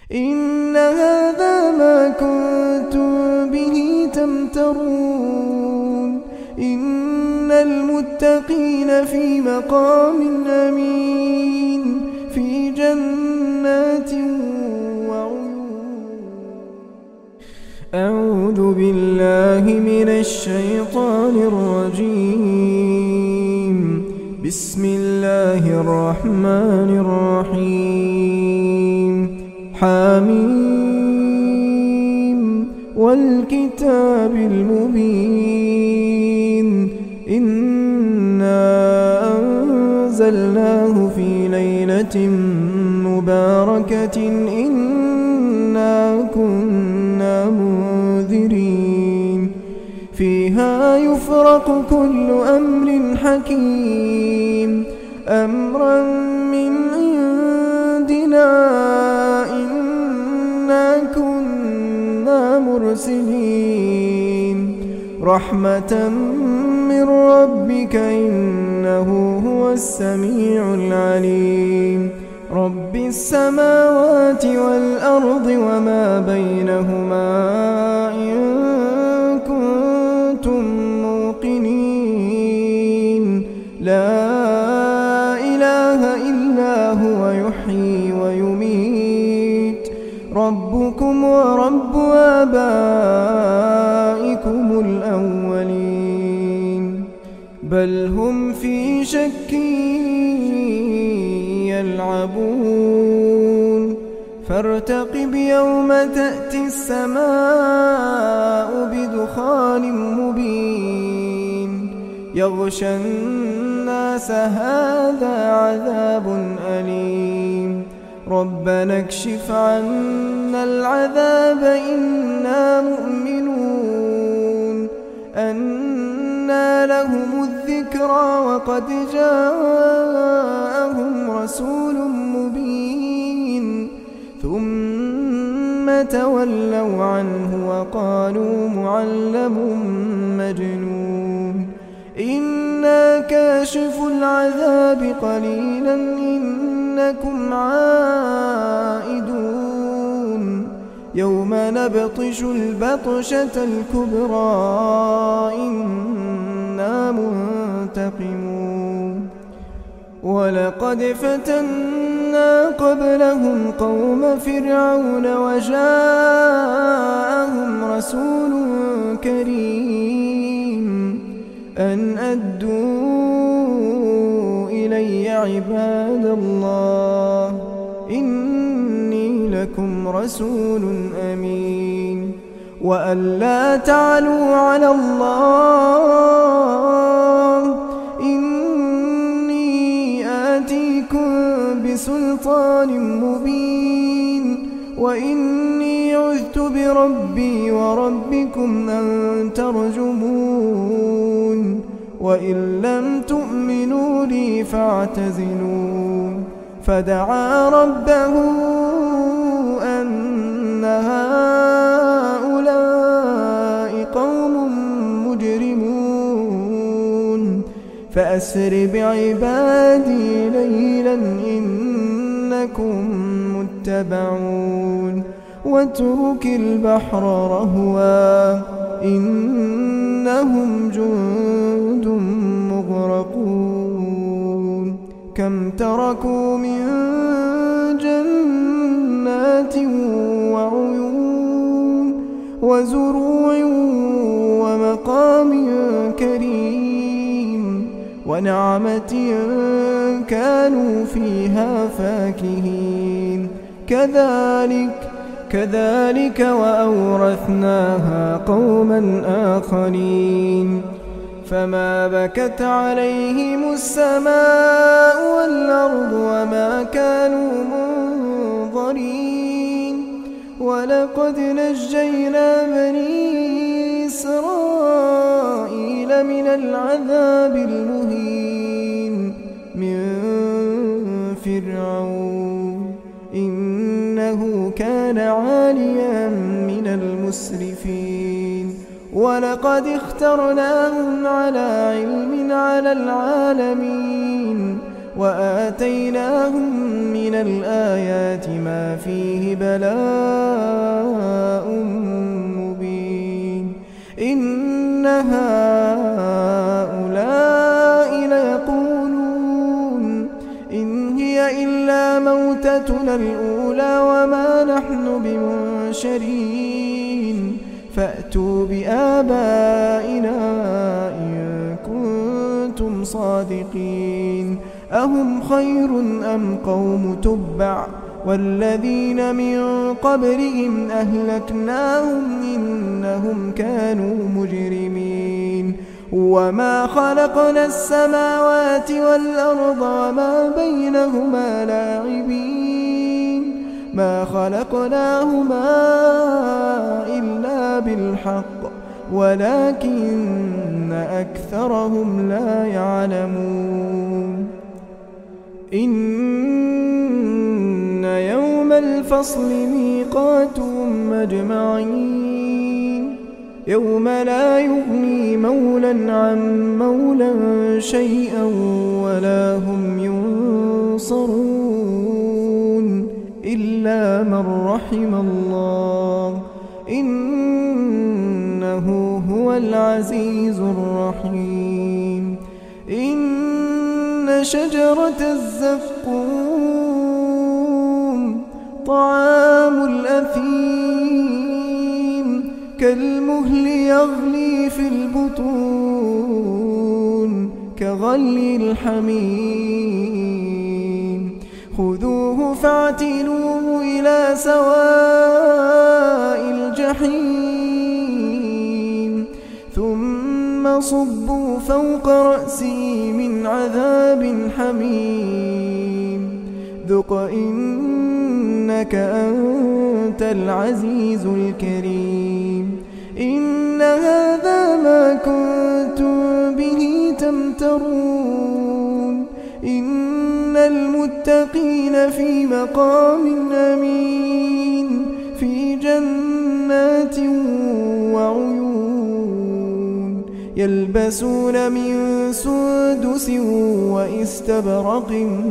إن هذا ما كنتم به تمترون إن المتقين في مقام أمين في جنات وعيون. أعوذ بالله من الشيطان الرجيم. بسم الله الرحمن الرحيم. حميم والكتاب المبين. إنا أنزلناه في ليلة مباركة إنا كنا منذرين فيها يفرق كل أمر حكيم أمرا من عندنا إنا كنا مرسلين رحمة من ربك إنه هو السميع العليم. رب السماوات والأرض وما بينهما إن كنتم موقنين لا إله إلا هو يحيي ويميت ربكم ورب آبائكم الأولين بل هم في شك يلعبون فارتقب يوم تأتي السماء بدخان مبين يغشى الناس هذا عذاب أليم ربنا اكشف عنا العذاب إنا مؤمنون أنى لهم الذكرى وقد جاءهم رسول مبين ثم تولوا عنه وقالوا معلم مجنون إنا كاشف العذاب قليلا إنكم عائدون يوم نبطش البطشة الكبرى إنا منتقمون ولقد فتنا قبلهم قوم فرعون وجاءهم رسول كريم أن أدوا إلي عباد الله إني لكم رسول أمين وأن لا تعلوا على الله إني آتيكم بسلطان مبين وإني عذت بربي وربكم أن ترجمون وإن لم تؤمنوا لي فاعتزلون فدعا ربه أن هؤلاء قوم مجرمون فأسر بعبادي ليلا إنكم متبعون واترك البحر رهوا إنهم جند مغرقون كم تركوا من جنات وعيون وزروع ومقام كريم ونعمة كانوا فيها فاكهين كذلك وأورثناها قوما آخرين فما بكت عليهم السماء والأرض وما كانوا منظرين ولقد نجينا بني إسرائيل من العذاب المهين من فرعون إنه كان عاليا من المسرفين ولقد اخترناهم على علم على العالمين وآتيناهم من الآيات ما فيه بلاء مبين إن هؤلاء ليقولون إن هي إلا موتتنا الأولى وما نحن بمنشرين فأتوا بآبائنا إن كنتم صادقين أهم خير أم قوم تبع والذين من قبلهم أهلكناهم إنهم كانوا مجرمين وما خلقنا السماوات والأرض وما بينهما لاعبين ما خلقناهما إلا بالحق ولكن أكثرهم لا يعلمون إن يوم الفصل ميقاتهم أجمعين يوم لا يغني مولا عن مولا شيئا ولا هم ينصرون إلا من رحم الله إنه هو العزيز الرحيم إن شجرة الزقوم طعام الأثيم كالمهل يغلي في البطون كغلي الحميم خذوه فاعتلوه إلى سواء الجحيم ثم صبوا فوق رأسه من عذاب حميم ذق إنك أنت العزيز الكريم إن هذا ما كنتم به تمترون إن المتقين في مقام أمين في جنات وعيون يلبسون من سندس وإستبرق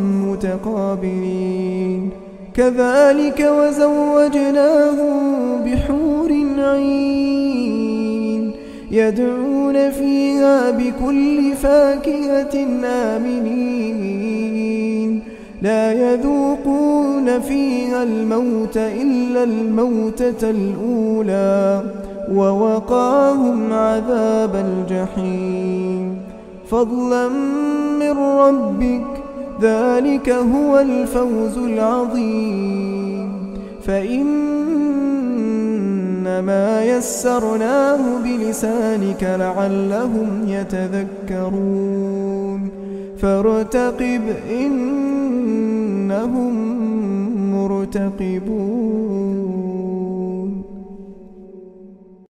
متقابلين كذلك وزوجناهم بحور عين يدعون فيها بكل فاكهة آمنين لا يذوقون فيها الموت إلا الموتة الأولى ووقاهم عذاب الجحيم فضلا من ربك ذلك هو الفوز العظيم فإنما يسرناه بلسانك لعلهم يتذكرون فارتقب إنهم مرتقبون